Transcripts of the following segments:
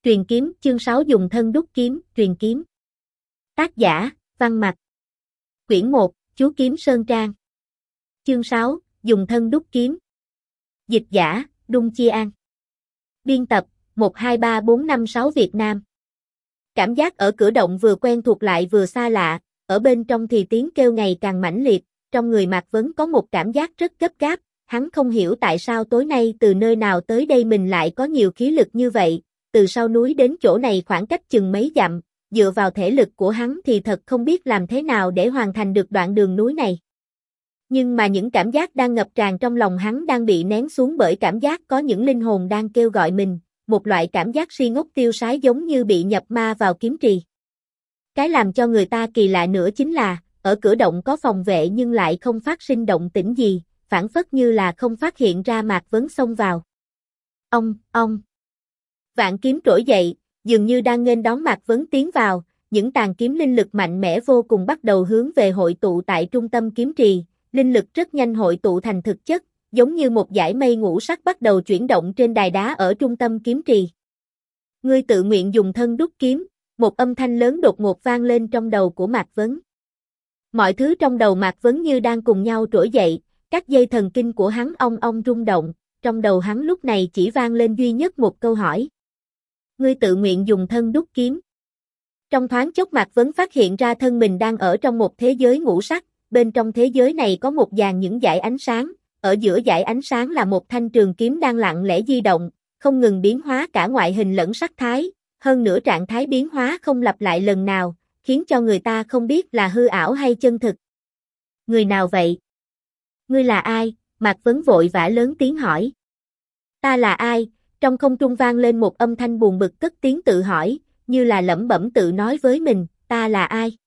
Truyền kiếm, chương 6 dùng thân đúc kiếm, truyền kiếm. Tác giả, Văn Mặc. Quyển 1, Chú Kiếm Sơn Trang. Chương 6, dùng thân đúc kiếm. Dịch giả, Đung Chia An. Biên tập, 123456 Việt Nam. Cảm giác ở cửa động vừa quen thuộc lại vừa xa lạ, ở bên trong thì tiếng kêu ngày càng mãnh liệt, trong người Mạc Vấn có một cảm giác rất gấp gáp, hắn không hiểu tại sao tối nay từ nơi nào tới đây mình lại có nhiều khí lực như vậy. Từ sau núi đến chỗ này khoảng cách chừng mấy dặm, dựa vào thể lực của hắn thì thật không biết làm thế nào để hoàn thành được đoạn đường núi này. Nhưng mà những cảm giác đang ngập tràn trong lòng hắn đang bị nén xuống bởi cảm giác có những linh hồn đang kêu gọi mình, một loại cảm giác si ngốc tiêu sái giống như bị nhập ma vào kiếm trì. Cái làm cho người ta kỳ lạ nữa chính là, ở cửa động có phòng vệ nhưng lại không phát sinh động tĩnh gì, phảng phất như là không phát hiện ra Mạc Vấn xông vào. Ông. Vạn kiếm trỗi dậy, dường như đang nghênh đón Mạc Vấn tiến vào, những tàn kiếm linh lực mạnh mẽ vô cùng bắt đầu hướng về hội tụ tại trung tâm kiếm trì, linh lực rất nhanh hội tụ thành thực chất, giống như một dải mây ngũ sắc bắt đầu chuyển động trên đài đá ở trung tâm kiếm trì. Ngươi tự nguyện dùng thân đúc kiếm, một âm thanh lớn đột ngột vang lên trong đầu của Mạc Vấn. Mọi thứ trong đầu Mạc Vấn như đang cùng nhau trỗi dậy, các dây thần kinh của hắn ong rung động, trong đầu hắn lúc này chỉ vang lên duy nhất một câu hỏi. Ngươi tự nguyện dùng thân đúc kiếm. Trong thoáng chốc Mạc Vấn phát hiện ra thân mình đang ở trong một thế giới ngũ sắc, bên trong thế giới này có một dàn những dải ánh sáng, ở giữa dải ánh sáng là một thanh trường kiếm đang lặng lẽ di động, không ngừng biến hóa cả ngoại hình lẫn sắc thái, hơn nữa trạng thái biến hóa không lặp lại lần nào, khiến cho người ta không biết là hư ảo hay chân thực. Người nào vậy? Ngươi là ai? Mạc Vấn vội vã lớn tiếng hỏi. Ta là ai? Trong không trung vang lên một âm thanh buồn bực cất tiếng tự hỏi, như là lẩm bẩm tự nói với mình, ta là ai?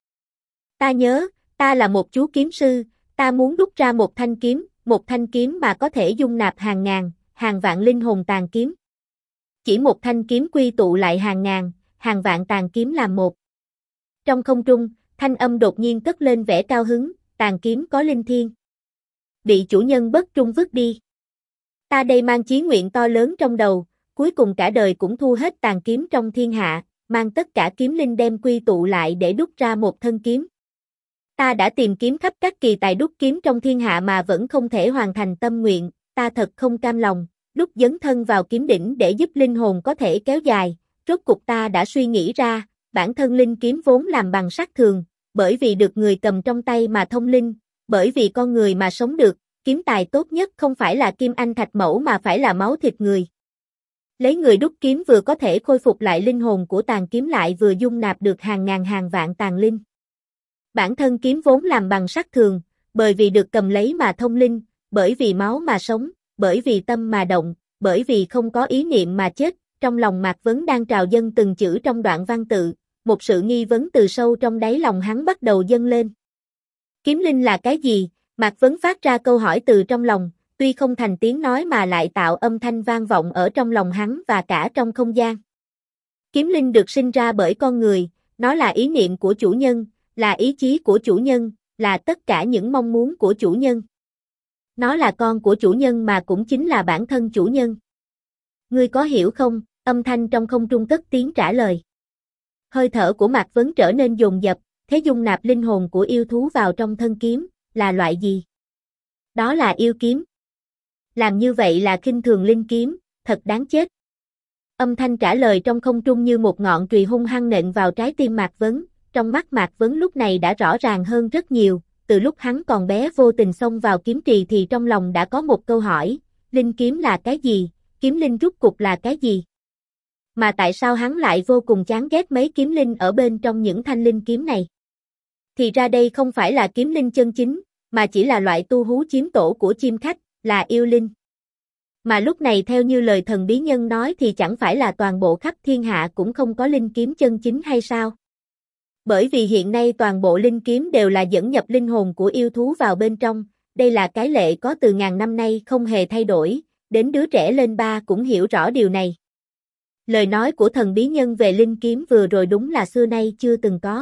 Ta nhớ, ta là một chú kiếm sư, ta muốn đúc ra một thanh kiếm mà có thể dung nạp hàng ngàn, hàng vạn linh hồn tàn kiếm. Chỉ một thanh kiếm quy tụ lại hàng ngàn, hàng vạn tàn kiếm làm một. Trong không trung, thanh âm đột nhiên cất lên vẻ cao hứng, tàn kiếm có linh thiêng. Bị chủ nhân bất trung vứt đi. Ta đây mang chí nguyện to lớn trong đầu, cuối cùng cả đời cũng thu hết tàn kiếm trong thiên hạ, mang tất cả kiếm linh đem quy tụ lại để đúc ra một thân kiếm. Ta đã tìm kiếm khắp các kỳ tài đúc kiếm trong thiên hạ mà vẫn không thể hoàn thành tâm nguyện, ta thật không cam lòng, lúc dấn thân vào kiếm đỉnh để giúp linh hồn có thể kéo dài, rốt cục ta đã suy nghĩ ra, bản thân linh kiếm vốn làm bằng sắt thường, bởi vì được người cầm trong tay mà thông linh, bởi vì con người mà sống được. Kiếm tài tốt nhất không phải là kim anh thạch mẫu mà phải là máu thịt người. Lấy người đúc kiếm vừa có thể khôi phục lại linh hồn của tàn kiếm lại vừa dung nạp được hàng ngàn hàng vạn tàn linh. Bản thân kiếm vốn làm bằng sắt thường, bởi vì được cầm lấy mà thông linh, bởi vì máu mà sống, bởi vì tâm mà động, bởi vì không có ý niệm mà chết. Trong lòng Mạc Vấn đang trào dâng từng chữ trong đoạn văn tự, một sự nghi vấn từ sâu trong đáy lòng hắn bắt đầu dâng lên. Kiếm linh là cái gì? Mạc Vấn phát ra câu hỏi từ trong lòng, tuy không thành tiếng nói mà lại tạo âm thanh vang vọng ở trong lòng hắn và cả trong không gian. Kiếm linh được sinh ra bởi con người, nó là ý niệm của chủ nhân, là ý chí của chủ nhân, là tất cả những mong muốn của chủ nhân. Nó là con của chủ nhân mà cũng chính là bản thân chủ nhân. Ngươi có hiểu không? Âm thanh trong không trung cất tiếng trả lời. Hơi thở của Mạc Vấn trở nên dồn dập, thế dung nạp linh hồn của yêu thú vào trong thân kiếm. Là loại gì? Đó là yêu kiếm. Làm như vậy là khinh thường linh kiếm, thật đáng chết. Âm thanh trả lời trong không trung như một ngọn chùy hung hăng nện vào trái tim Mạc Vấn, trong mắt Mạc Vấn lúc này đã rõ ràng hơn rất nhiều, từ lúc hắn còn bé vô tình xông vào kiếm trì thì trong lòng đã có một câu hỏi, linh kiếm là cái gì, kiếm linh rốt cục là cái gì? Mà tại sao hắn lại vô cùng chán ghét mấy kiếm linh ở bên trong những thanh linh kiếm này? Thì ra đây không phải là kiếm linh chân chính, mà chỉ là loại tu hú chiếm tổ của chim khách, là yêu linh. Mà lúc này theo như lời thần bí nhân nói thì chẳng phải là toàn bộ khắp thiên hạ cũng không có linh kiếm chân chính hay sao? Bởi vì hiện nay toàn bộ linh kiếm đều là dẫn nhập linh hồn của yêu thú vào bên trong, đây là cái lệ có từ ngàn năm nay không hề thay đổi, đến đứa trẻ lên 3 cũng hiểu rõ điều này. Lời nói của thần bí nhân về linh kiếm vừa rồi đúng là xưa nay chưa từng có.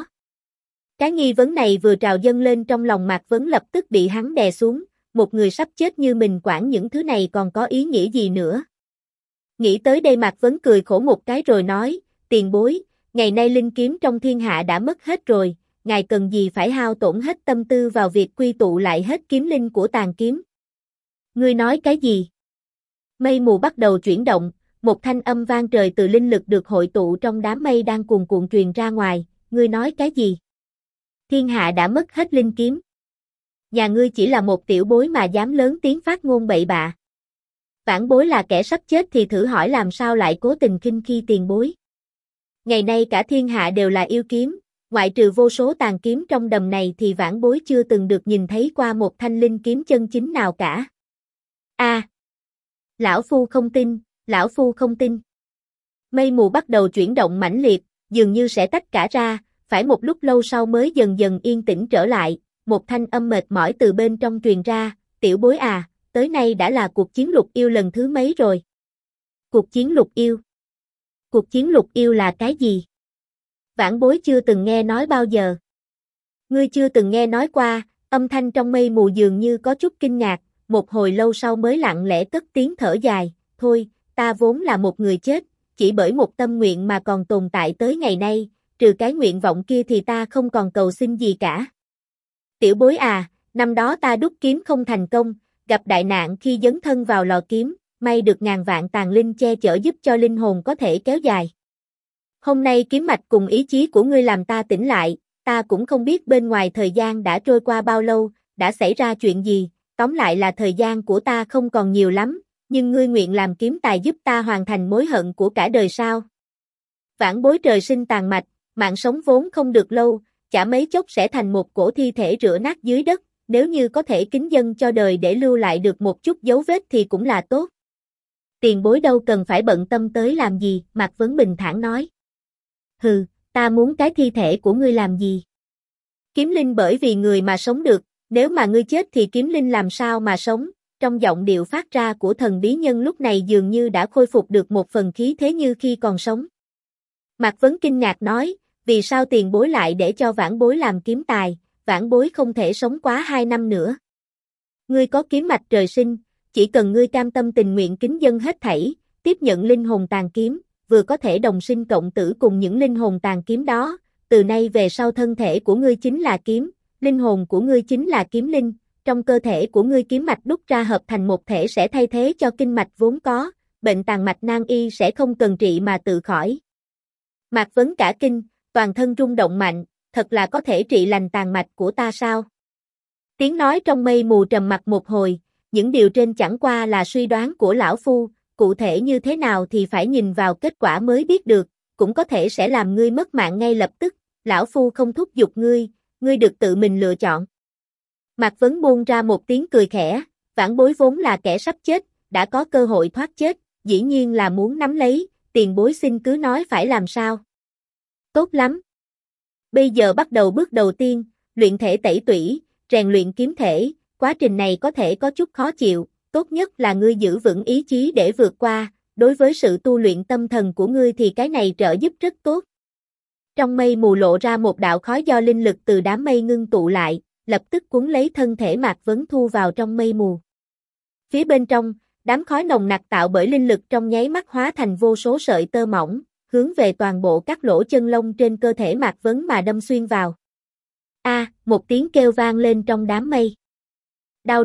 Cái nghi vấn này vừa trào dâng lên trong lòng Mạc Vấn lập tức bị hắn đè xuống, một người sắp chết như mình quản những thứ này còn có ý nghĩa gì nữa. Nghĩ tới đây Mạc Vấn cười khổ một cái rồi nói, tiền bối, ngày nay linh kiếm trong thiên hạ đã mất hết rồi, ngài cần gì phải hao tổn hết tâm tư vào việc quy tụ lại hết kiếm linh của tàn kiếm. Ngươi nói cái gì? Mây mù bắt đầu chuyển động, một thanh âm vang trời từ linh lực được hội tụ trong đám mây đang cuồn cuộn truyền ra ngoài, ngươi nói cái gì? Thiên hạ đã mất hết linh kiếm. Nhà ngươi chỉ là một tiểu bối mà dám lớn tiếng phát ngôn bậy bạ. Vãn bối là kẻ sắp chết thì thử hỏi làm sao lại cố tình khinh khi tiền bối. Ngày nay cả thiên hạ đều là yêu kiếm, ngoại trừ vô số tàn kiếm trong đầm này thì vãn bối chưa từng được nhìn thấy qua một thanh linh kiếm chân chính nào cả. Lão Phu không tin, Lão Phu không tin. Mây mù bắt đầu chuyển động mãnh liệt, dường như sẽ tách cả ra, phải một lúc lâu sau mới dần dần yên tĩnh trở lại, một thanh âm mệt mỏi từ bên trong truyền ra, tiểu bối à, tới nay đã là cuộc chiến lục yêu lần thứ mấy rồi? Cuộc chiến lục yêu? Cuộc chiến lục yêu là cái gì? Vãn bối chưa từng nghe nói bao giờ. Ngươi chưa từng nghe nói qua, âm thanh trong mây mù dường như có chút kinh ngạc, một hồi lâu sau mới lặng lẽ cất tiếng thở dài, thôi, ta vốn là một người chết, chỉ bởi một tâm nguyện mà còn tồn tại tới ngày nay, trừ cái nguyện vọng kia thì ta không còn cầu xin gì cả. Tiểu bối à, năm đó ta đúc kiếm không thành công, gặp đại nạn khi dấn thân vào lò kiếm, may được ngàn vạn tàn linh che chở giúp cho linh hồn có thể kéo dài. Hôm nay kiếm mạch cùng ý chí của ngươi làm ta tỉnh lại, ta cũng không biết bên ngoài thời gian đã trôi qua bao lâu, đã xảy ra chuyện gì, tóm lại là thời gian của ta không còn nhiều lắm, nhưng ngươi nguyện làm kiếm tài giúp ta hoàn thành mối hận của cả đời sao? Vãn bối trời sinh tàn mạch, mạng sống vốn không được lâu, chả mấy chốc sẽ thành một cổ thi thể rửa nát dưới đất, nếu như có thể kính dâng cho đời để lưu lại được một chút dấu vết thì cũng là tốt. Tiền bối đâu cần phải bận tâm tới làm gì, Mạc Vấn bình thản nói. Hừ, ta muốn cái thi thể của ngươi làm gì? Kiếm linh bởi vì người mà sống được, nếu mà ngươi chết thì kiếm linh làm sao mà sống? Trong giọng điệu phát ra của thần bí nhân lúc này dường như đã khôi phục được một phần khí thế như khi còn sống. Mạc Vấn kinh ngạc nói, vì sao tiền bối lại để cho vãn bối làm kiếm tài, vãn bối không thể sống quá 2 năm nữa. Ngươi có kiếm mạch trời sinh, chỉ cần ngươi cam tâm tình nguyện kính dâng hết thảy, tiếp nhận linh hồn tàn kiếm, vừa có thể đồng sinh cộng tử cùng những linh hồn tàn kiếm đó, từ nay về sau thân thể của ngươi chính là kiếm, linh hồn của ngươi chính là kiếm linh, trong cơ thể của ngươi kiếm mạch đúc ra hợp thành một thể sẽ thay thế cho kinh mạch vốn có, bệnh tàn mạch nan y sẽ không cần trị mà tự khỏi. Mạc Vấn cả kinh, toàn thân rung động mạnh, thật là có thể trị lành tàn mạch của ta sao? Tiếng nói trong mây mù trầm mặc một hồi, những điều trên chẳng qua là suy đoán của lão phu, cụ thể như thế nào thì phải nhìn vào kết quả mới biết được, cũng có thể sẽ làm ngươi mất mạng ngay lập tức, lão phu không thúc giục ngươi, ngươi được tự mình lựa chọn. Mạc Vấn buông ra một tiếng cười khẽ, vãn bối vốn là kẻ sắp chết, đã có cơ hội thoát chết, dĩ nhiên là muốn nắm lấy, tiền bối xin cứ nói phải làm sao. Tốt lắm. Bây giờ bắt đầu bước đầu tiên, luyện thể tẩy tủy, rèn luyện kiếm thể, quá trình này có thể có chút khó chịu, tốt nhất là ngươi giữ vững ý chí để vượt qua, đối với sự tu luyện tâm thần của ngươi thì cái này trợ giúp rất tốt. Trong mây mù lộ ra một đạo khói do linh lực từ đám mây ngưng tụ lại, lập tức cuốn lấy thân thể Mạc Vấn thu vào trong mây mù. Phía bên trong, đám khói nồng nặc tạo bởi linh lực trong nháy mắt hóa thành vô số sợi tơ mỏng, hướng về toàn bộ các lỗ chân lông trên cơ thể Mạc Vấn mà đâm xuyên vào. Một tiếng kêu vang lên trong đám mây. Đau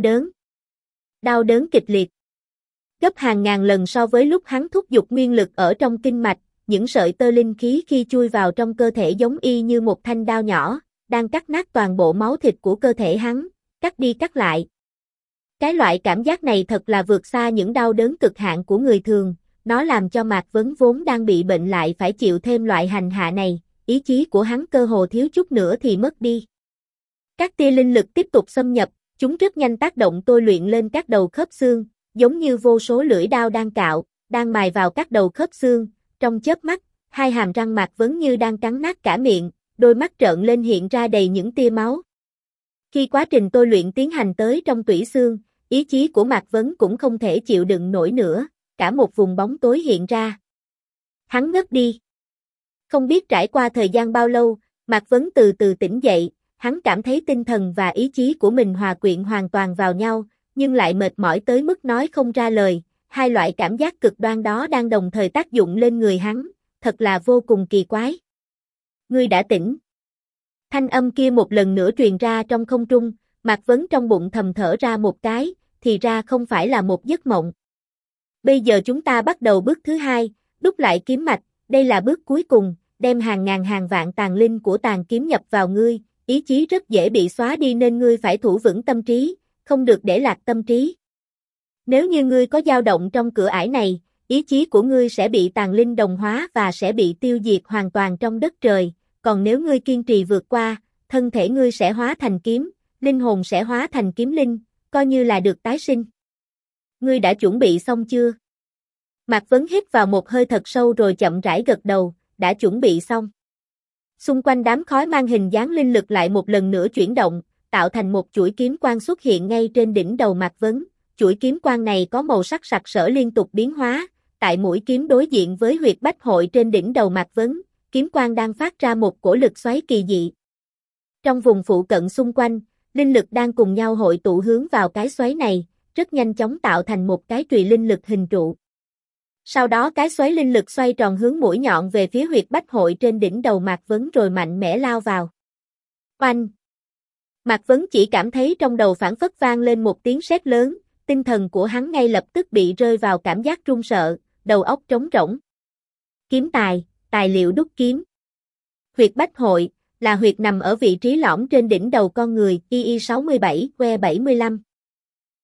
đớn kịch liệt. Gấp hàng ngàn lần so với lúc hắn thúc giục nguyên lực ở trong kinh mạch, những sợi tơ linh khí khi chui vào trong cơ thể giống y như một thanh đao nhỏ, đang cắt nát toàn bộ máu thịt của cơ thể hắn, cắt đi cắt lại. Cái loại cảm giác này thật là vượt xa những đau đớn cực hạn của người thường, nó làm cho Mạc Vấn vốn đang bị bệnh lại phải chịu thêm loại hành hạ này, ý chí của hắn cơ hồ thiếu chút nữa thì mất đi. Các tia linh lực tiếp tục xâm nhập, chúng rất nhanh tác động tôi luyện lên các đầu khớp xương, giống như vô số lưỡi đao đang cạo, đang mài vào các đầu khớp xương, trong chớp mắt, hai hàm răng Mạc Vấn như đang cắn nát cả miệng, đôi mắt trợn lên hiện ra đầy những tia máu. Khi quá trình tôi luyện tiến hành tới trong tủy xương, ý chí của Mạc Vấn cũng không thể chịu đựng nổi nữa, cả một vùng bóng tối hiện ra. Hắn ngất đi. Không biết trải qua thời gian bao lâu, Mạc Vấn từ từ tỉnh dậy, hắn cảm thấy tinh thần và ý chí của mình hòa quyện hoàn toàn vào nhau, nhưng lại mệt mỏi tới mức nói không ra lời, hai loại cảm giác cực đoan đó đang đồng thời tác dụng lên người hắn, thật là vô cùng kỳ quái. Ngươi đã tỉnh. Thanh âm kia một lần nữa truyền ra trong không trung, Mạc Vấn trong bụng thầm thở ra một cái, thì ra không phải là một giấc mộng. Bây giờ chúng ta bắt đầu bước thứ hai, đúc lại kiếm mạch, đây là bước cuối cùng, đem hàng ngàn hàng vạn tàn linh của tàn kiếm nhập vào ngươi, ý chí rất dễ bị xóa đi nên ngươi phải thủ vững tâm trí, không được để lạc tâm trí. Nếu như ngươi có dao động trong cửa ải này, ý chí của ngươi sẽ bị tàn linh đồng hóa và sẽ bị tiêu diệt hoàn toàn trong đất trời, còn nếu ngươi kiên trì vượt qua, thân thể ngươi sẽ hóa thành kiếm, linh hồn sẽ hóa thành kiếm linh, coi như là được tái sinh. Ngươi đã chuẩn bị xong chưa? Mạc Vấn hít vào một hơi thật sâu rồi chậm rãi gật đầu, đã chuẩn bị xong. Xung quanh đám khói mang hình dáng linh lực lại một lần nữa chuyển động, tạo thành một chuỗi kiếm quang xuất hiện ngay trên đỉnh đầu Mạc Vấn. Chuỗi kiếm quang này có màu sắc sặc sỡ liên tục biến hóa, tại mũi kiếm đối diện với huyệt bách hội trên đỉnh đầu Mạc Vấn, kiếm quang đang phát ra một cổ lực xoáy kỳ dị. Trong vùng phụ cận xung quanh, linh lực đang cùng nhau hội tụ hướng vào cái xoáy này, rất nhanh chóng tạo thành một cái chùy linh lực hình trụ. Sau đó cái xoáy linh lực xoay tròn hướng mũi nhọn về phía huyệt bách hội trên đỉnh đầu Mạc Vấn rồi mạnh mẽ lao vào. Oanh! Mạc Vấn chỉ cảm thấy trong đầu phảng phất vang lên một tiếng sét lớn, tinh thần của hắn ngay lập tức bị rơi vào cảm giác run sợ, đầu óc trống rỗng. Kiếm tài, tài liệu đúc kiếm. Huyệt bách hội, là huyệt nằm ở vị trí lõm trên đỉnh đầu con người, II67, Que 75.